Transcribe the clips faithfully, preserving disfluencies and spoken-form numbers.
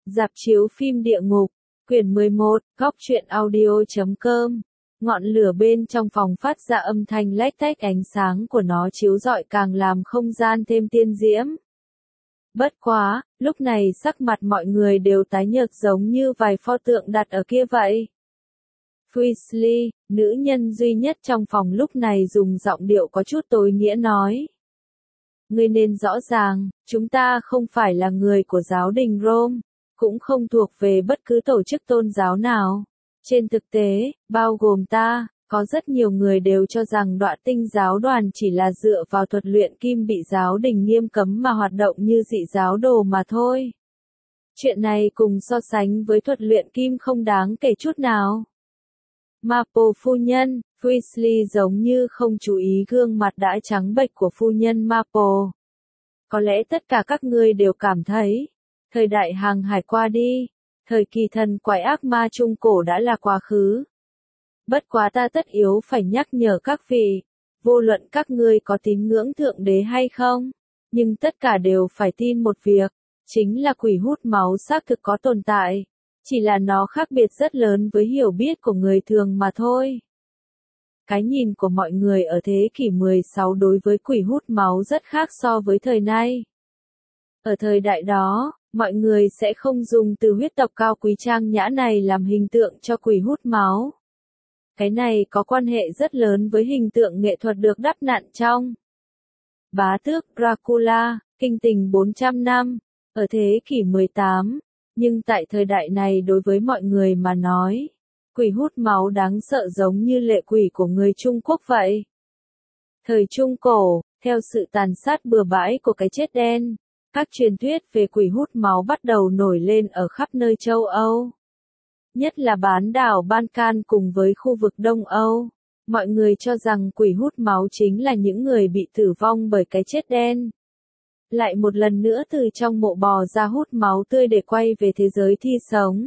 Rạp chiếu phim địa ngục, quyển mười một, góc truyện audio chấm com. Ngọn lửa bên trong phòng phát ra âm thanh lách tách, ánh sáng của nó chiếu rọi càng làm không gian thêm tiên diễm. Bất quá, lúc này sắc mặt mọi người đều tái nhợt giống như vài pho tượng đặt ở kia vậy. Weasley, nữ nhân duy nhất trong phòng lúc này dùng giọng điệu có chút tối nghĩa nói. Ngươi nên rõ ràng, chúng ta không phải là người của giáo đình Rome, cũng không thuộc về bất cứ tổ chức tôn giáo nào. Trên thực tế, bao gồm ta, có rất nhiều người đều cho rằng Đoạn Tinh giáo đoàn chỉ là dựa vào thuật luyện kim bị giáo đình nghiêm cấm mà hoạt động như dị giáo đồ mà thôi. Chuyện này cùng so sánh với thuật luyện kim không đáng kể chút nào. Maple phu nhân, Weasley giống như không chú ý gương mặt đã trắng bệch của phu nhân Maple. Có lẽ tất cả các ngươi đều cảm thấy, thời đại hàng hải qua đi, thời kỳ thần quái ác ma trung cổ đã là quá khứ. Bất quá ta tất yếu phải nhắc nhở các vị, vô luận các ngươi có tín ngưỡng thượng đế hay không, nhưng tất cả đều phải tin một việc, chính là quỷ hút máu xác thực có tồn tại, chỉ là nó khác biệt rất lớn với hiểu biết của người thường mà thôi. Cái nhìn của mọi người ở thế kỷ mười sáu đối với quỷ hút máu rất khác so với thời nay. Ở thời đại đó, mọi người sẽ không dùng từ huyết tộc cao quý trang nhã này làm hình tượng cho quỷ hút máu. Cái này có quan hệ rất lớn với hình tượng nghệ thuật được đắp nặn trong Bá tước Dracula, kinh tình bốn trăm năm, ở thế kỷ mười tám, nhưng tại thời đại này đối với mọi người mà nói, quỷ hút máu đáng sợ giống như lệ quỷ của người Trung Quốc vậy. Thời Trung Cổ, theo sự tàn sát bừa bãi của cái chết đen, các truyền thuyết về quỷ hút máu bắt đầu nổi lên ở khắp nơi châu Âu. Nhất là bán đảo Balkan cùng với khu vực Đông Âu. Mọi người cho rằng quỷ hút máu chính là những người bị tử vong bởi cái chết đen. Lại một lần nữa từ trong mộ bò ra hút máu tươi để quay về thế giới thi sống.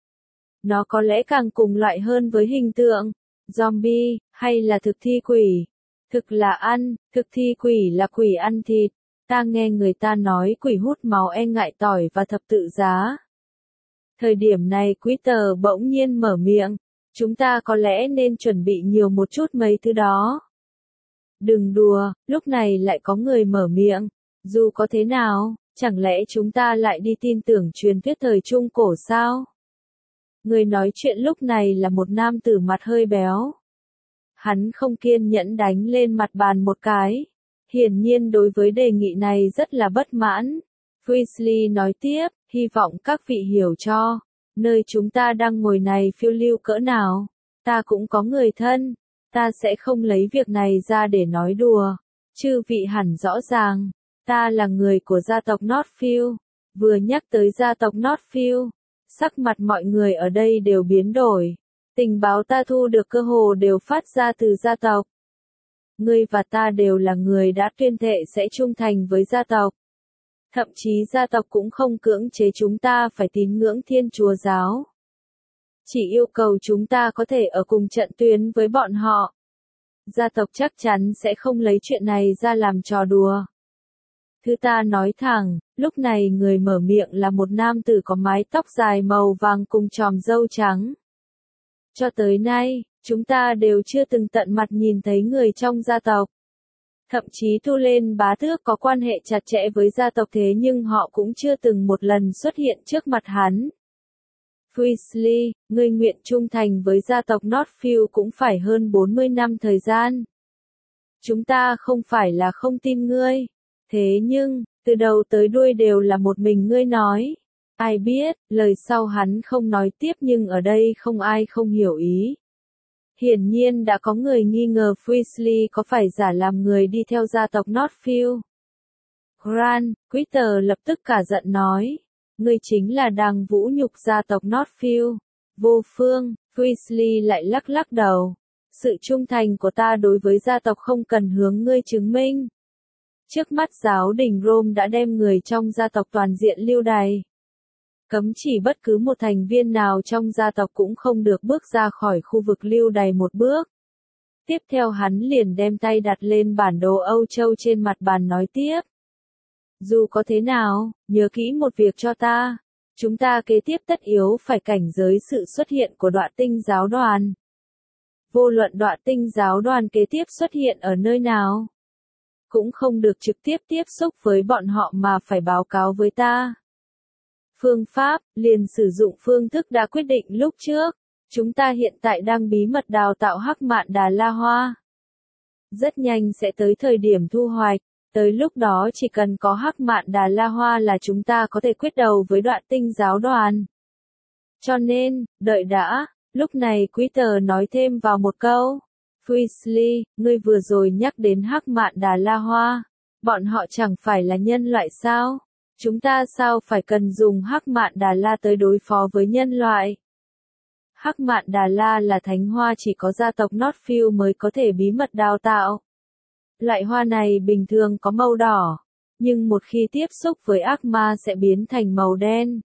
Nó có lẽ càng cùng loại hơn với hình tượng zombie, hay là thực thi quỷ. Thực là ăn, thực thi quỷ là quỷ ăn thịt. Ta nghe người ta nói quỷ hút máu e ngại tỏi và thập tự giá. Thời điểm này Peter bỗng nhiên mở miệng, chúng ta có lẽ nên chuẩn bị nhiều một chút mấy thứ đó. Đừng đùa, lúc này lại có người mở miệng, dù có thế nào, chẳng lẽ chúng ta lại đi tin tưởng truyền thuyết thời Trung Cổ sao? Người nói chuyện lúc này là một nam tử mặt hơi béo. Hắn không kiên nhẫn đánh lên mặt bàn một cái. Hiển nhiên đối với đề nghị này rất là bất mãn. Weasley nói tiếp, hy vọng các vị hiểu cho, nơi chúng ta đang ngồi này phiêu lưu cỡ nào, ta cũng có người thân, ta sẽ không lấy việc này ra để nói đùa. Chư vị hẳn rõ ràng, ta là người của gia tộc Northfield. Vừa nhắc tới gia tộc Northfield, sắc mặt mọi người ở đây đều biến đổi. Tình báo ta thu được cơ hồ đều phát ra từ gia tộc. Ngươi và ta đều là người đã tuyên thệ sẽ trung thành với gia tộc. Thậm chí gia tộc cũng không cưỡng chế chúng ta phải tín ngưỡng Thiên Chúa giáo. Chỉ yêu cầu chúng ta có thể ở cùng trận tuyến với bọn họ. Gia tộc chắc chắn sẽ không lấy chuyện này ra làm trò đùa. Thứ ta nói thẳng, lúc này người mở miệng là một nam tử có mái tóc dài màu vàng cùng chòm râu trắng. Cho tới nay, chúng ta đều chưa từng tận mặt nhìn thấy người trong gia tộc. Thậm chí thu lên bá tước có quan hệ chặt chẽ với gia tộc thế nhưng họ cũng chưa từng một lần xuất hiện trước mặt hắn. Weasley, ngươi nguyện trung thành với gia tộc Northfield cũng phải hơn bốn mươi năm thời gian. Chúng ta không phải là không tin ngươi. Thế nhưng, từ đầu tới đuôi đều là một mình ngươi nói. Ai biết, lời sau hắn không nói tiếp nhưng ở đây không ai không hiểu ý. Hiển nhiên đã có người nghi ngờ Weasley có phải giả làm người đi theo gia tộc Northfield. Grant, Peter lập tức cả giận nói. Ngươi chính là đang vũ nhục gia tộc Northfield. Vô phương, Weasley lại lắc lắc đầu. Sự trung thành của ta đối với gia tộc không cần hướng ngươi chứng minh. Trước mắt giáo đình Rome đã đem người trong gia tộc toàn diện lưu đày. Cấm chỉ bất cứ một thành viên nào trong gia tộc cũng không được bước ra khỏi khu vực lưu đày một bước. Tiếp theo hắn liền đem tay đặt lên bản đồ Âu Châu trên mặt bàn nói tiếp. Dù có thế nào, nhớ kỹ một việc cho ta. Chúng ta kế tiếp tất yếu phải cảnh giới sự xuất hiện của Đoạ Tinh giáo đoàn. Vô luận Đoạ Tinh giáo đoàn kế tiếp xuất hiện ở nơi nào, cũng không được trực tiếp tiếp xúc với bọn họ mà phải báo cáo với ta. Phương pháp, liền sử dụng phương thức đã quyết định lúc trước. Chúng ta hiện tại đang bí mật đào tạo Hắc Mạn Đà La Hoa. Rất nhanh sẽ tới thời điểm thu hoạch, tới lúc đó chỉ cần có Hắc Mạn Đà La Hoa là chúng ta có thể quyết đầu với Đoạ Tinh giáo đoàn. Cho nên, đợi đã, lúc này Quý Tờ nói thêm vào một câu. Weasley, ngươi vừa rồi nhắc đến Hắc Mạn Đà La Hoa. Bọn họ chẳng phải là nhân loại sao? Chúng ta sao phải cần dùng Hắc Mạn Đà La tới đối phó với nhân loại? Hắc Mạn Đà La là thánh hoa chỉ có gia tộc Northfield mới có thể bí mật đào tạo. Loại hoa này bình thường có màu đỏ, nhưng một khi tiếp xúc với ác ma sẽ biến thành màu đen.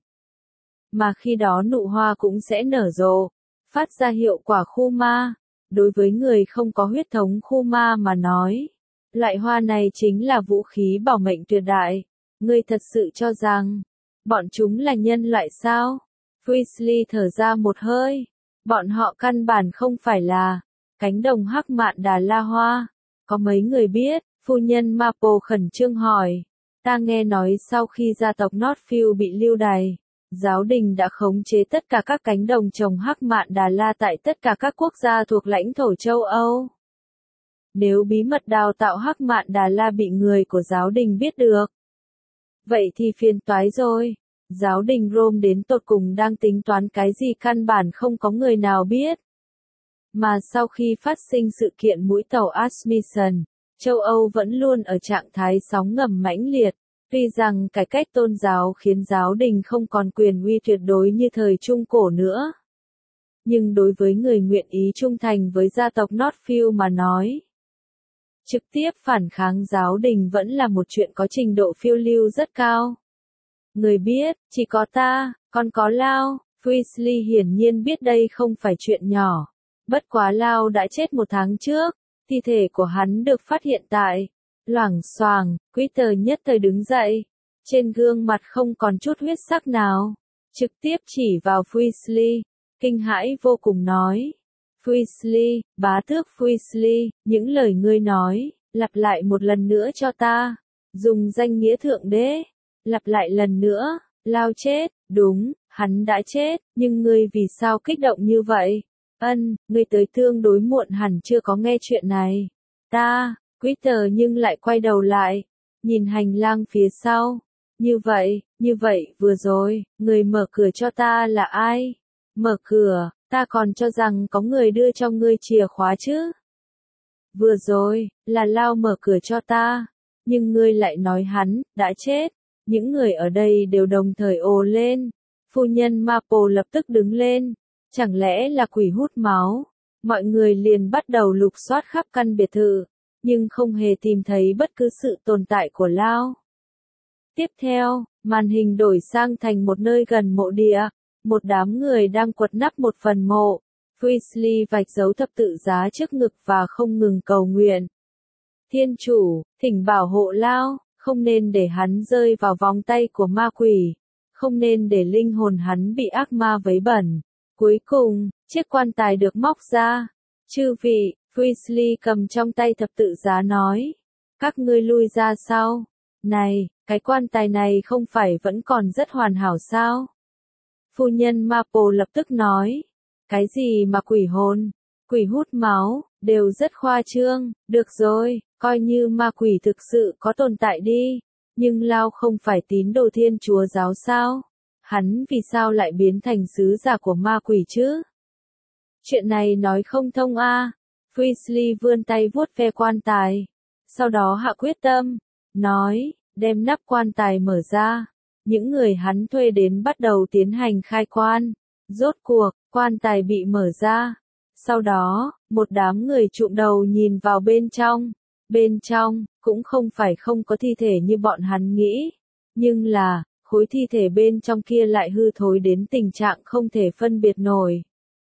Mà khi đó nụ hoa cũng sẽ nở rộ, phát ra hiệu quả khu ma. Đối với người không có huyết thống khu ma mà nói, loại hoa này chính là vũ khí bảo mệnh tuyệt đại. Ngươi thật sự cho rằng, bọn chúng là nhân loại sao? Weasley thở ra một hơi. Bọn họ căn bản không phải là cánh đồng Hắc Mạn Đà La Hoa. Có mấy người biết? Phu nhân Maple khẩn trương hỏi. Ta nghe nói sau khi gia tộc Northfield bị lưu đày, giáo đình đã khống chế tất cả các cánh đồng trồng Hắc Mạn Đà La tại tất cả các quốc gia thuộc lãnh thổ châu Âu. Nếu bí mật đào tạo Hắc Mạn Đà La bị người của giáo đình biết được, vậy thì phiền toái rồi. Giáo đình Rome đến tột cùng đang tính toán cái gì căn bản không có người nào biết. Mà sau khi phát sinh sự kiện mũi tàu Asmussen, châu Âu vẫn luôn ở trạng thái sóng ngầm mãnh liệt. Tuy rằng cải cách tôn giáo khiến giáo đình không còn quyền uy tuyệt đối như thời Trung Cổ nữa. Nhưng đối với người nguyện ý trung thành với gia tộc Northfield mà nói, trực tiếp phản kháng giáo đình vẫn là một chuyện có trình độ phiêu lưu rất cao. Người biết, chỉ có ta, còn có Lao. Weasley hiển nhiên biết đây không phải chuyện nhỏ. Bất quá Lao đã chết một tháng trước, thi thể của hắn được phát hiện tại. Loảng xoảng, Peter nhất thời đứng dậy. Trên gương mặt không còn chút huyết sắc nào. Trực tiếp chỉ vào Weasley, kinh hãi vô cùng nói. Weasley, bá tước Weasley, những lời ngươi nói, lặp lại một lần nữa cho ta. Dùng danh nghĩa thượng đế. Lặp lại lần nữa, Lao chết, đúng, hắn đã chết, nhưng ngươi vì sao kích động như vậy? Ân, ngươi tới tương đối muộn hẳn chưa có nghe chuyện này. Ta, Peter nhưng lại quay đầu lại, nhìn hành lang phía sau. Như vậy, như vậy, vừa rồi, người mở cửa cho ta là ai? Mở cửa, ta còn cho rằng có người đưa cho ngươi chìa khóa chứ. Vừa rồi, là Lao mở cửa cho ta, nhưng ngươi lại nói hắn, đã chết. Những người ở đây đều đồng thời ồ lên. Phu nhân Maple lập tức đứng lên. Chẳng lẽ là quỷ hút máu? Mọi người liền bắt đầu lục soát khắp căn biệt thự, nhưng không hề tìm thấy bất cứ sự tồn tại của Lao. Tiếp theo, màn hình đổi sang thành một nơi gần mộ địa. Một đám người đang quật nắp một phần mộ. Weasley vạch dấu thập tự giá trước ngực và không ngừng cầu nguyện. Thiên chủ, thỉnh bảo hộ Lao. Không nên để hắn rơi vào vòng tay của ma quỷ. Không nên để linh hồn hắn bị ác ma vấy bẩn. Cuối cùng, chiếc quan tài được móc ra. Chư vị, Weasley cầm trong tay thập tự giá nói. Các ngươi lui ra sau. Này, cái quan tài này không phải vẫn còn rất hoàn hảo sao? Phu nhân Maple lập tức nói. Cái gì mà quỷ hồn, quỷ hút máu, đều rất khoa trương. Được rồi, coi như ma quỷ thực sự có tồn tại đi. Nhưng Lao không phải tín đồ Thiên Chúa giáo sao? Hắn vì sao lại biến thành sứ giả của ma quỷ chứ? Chuyện này nói không thông a. À. Weasley vươn tay vuốt ve quan tài. Sau đó hạ quyết tâm. Nói, đem nắp quan tài mở ra. Những người hắn thuê đến bắt đầu tiến hành khai quan. Rốt cuộc, quan tài bị mở ra. Sau đó, một đám người trụm đầu nhìn vào bên trong. Bên trong, cũng không phải không có thi thể như bọn hắn nghĩ. Nhưng là, khối thi thể bên trong kia lại hư thối đến tình trạng không thể phân biệt nổi.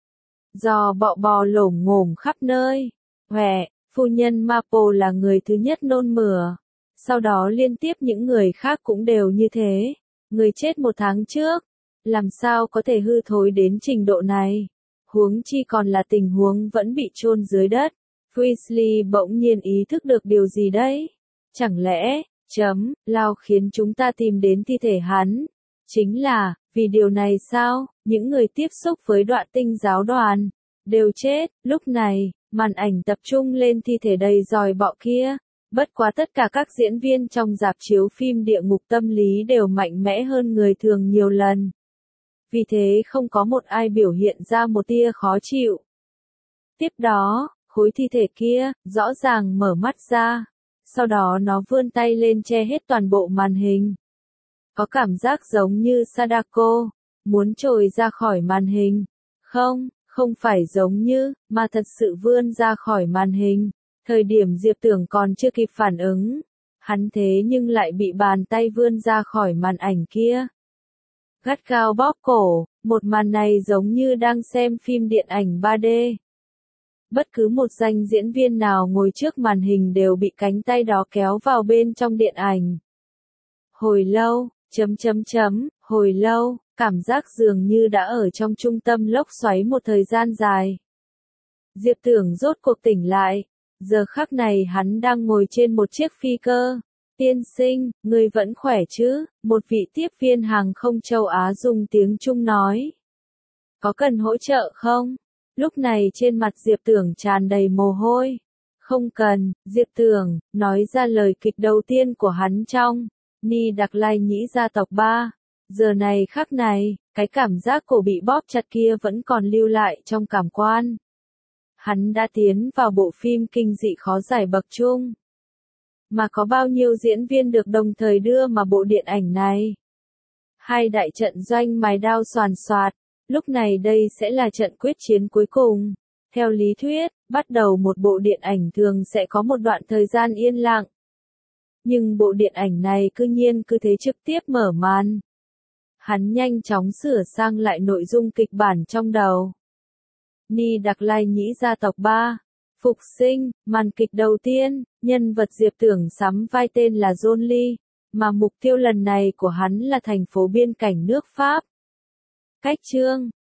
Do bọ bò lổm ngổm khắp nơi. Hòe, phu nhân Maple là người thứ nhất nôn mửa. Sau đó liên tiếp những người khác cũng đều như thế. Người chết một tháng trước. làm sao có thể hư thối đến trình độ này? Huống chi còn là tình huống vẫn bị chôn dưới đất. Weasley bỗng nhiên ý thức được điều gì đấy? Chẳng lẽ, chấm, Lao khiến chúng ta tìm đến thi thể hắn? Chính là, vì điều này sao, những người tiếp xúc với đoạn tinh giáo đoàn, đều chết. Lúc này, màn ảnh tập trung lên thi thể đầy dòi bọ kia. Bất quá tất cả các diễn viên trong rạp chiếu phim địa ngục tâm lý đều mạnh mẽ hơn người thường nhiều lần. Vì thế không có một ai biểu hiện ra một tia khó chịu. Tiếp đó, khối thi thể kia, rõ ràng mở mắt ra. Sau đó nó vươn tay lên che hết toàn bộ màn hình. Có cảm giác giống như Sadako, muốn trồi ra khỏi màn hình. Không, không phải giống như, mà thật sự vươn ra khỏi màn hình. Thời điểm Diệp Tưởng còn chưa kịp phản ứng, hắn thế nhưng lại bị bàn tay vươn ra khỏi màn ảnh kia. Gắt gao bóp cổ, một màn này giống như đang xem phim điện ảnh ba D. Bất cứ một danh diễn viên nào ngồi trước màn hình đều bị cánh tay đó kéo vào bên trong điện ảnh. Hồi lâu, chấm chấm chấm, hồi lâu, cảm giác dường như đã ở trong trung tâm lốc xoáy một thời gian dài. Diệp Tưởng rốt cuộc tỉnh lại, giờ khắc này hắn đang ngồi trên một chiếc phi cơ. Tiên sinh, người vẫn khỏe chứ? Một vị tiếp viên hàng không châu Á dùng tiếng Trung nói. Có cần hỗ trợ không? Lúc này trên mặt Diệp Tưởng tràn đầy mồ hôi. Không cần, Diệp Tưởng, nói ra lời kịch đầu tiên của hắn trong Ni Đặc Lai Nhĩ gia tộc ba. Giờ này khắc này, cái cảm giác cổ bị bóp chặt kia vẫn còn lưu lại trong cảm quan. Hắn đã tiến vào bộ phim kinh dị khó giải bậc trung. Mà có bao nhiêu diễn viên được đồng thời đưa mà bộ điện ảnh này? Hai đại trận doanh mài đao xoàn xoạt, lúc này đây sẽ là trận quyết chiến cuối cùng. Theo lý thuyết, bắt đầu một bộ điện ảnh thường sẽ có một đoạn thời gian yên lặng. Nhưng bộ điện ảnh này cư nhiên cứ thế trực tiếp mở màn. Hắn nhanh chóng sửa sang lại nội dung kịch bản trong đầu. Ni Đặc Lai Nhĩ gia tộc ba. Phục sinh, màn kịch đầu tiên, nhân vật Diệp Tưởng sắm vai tên là John Lee, mà mục tiêu lần này của hắn là thành phố biên cảnh nước Pháp. Cách chương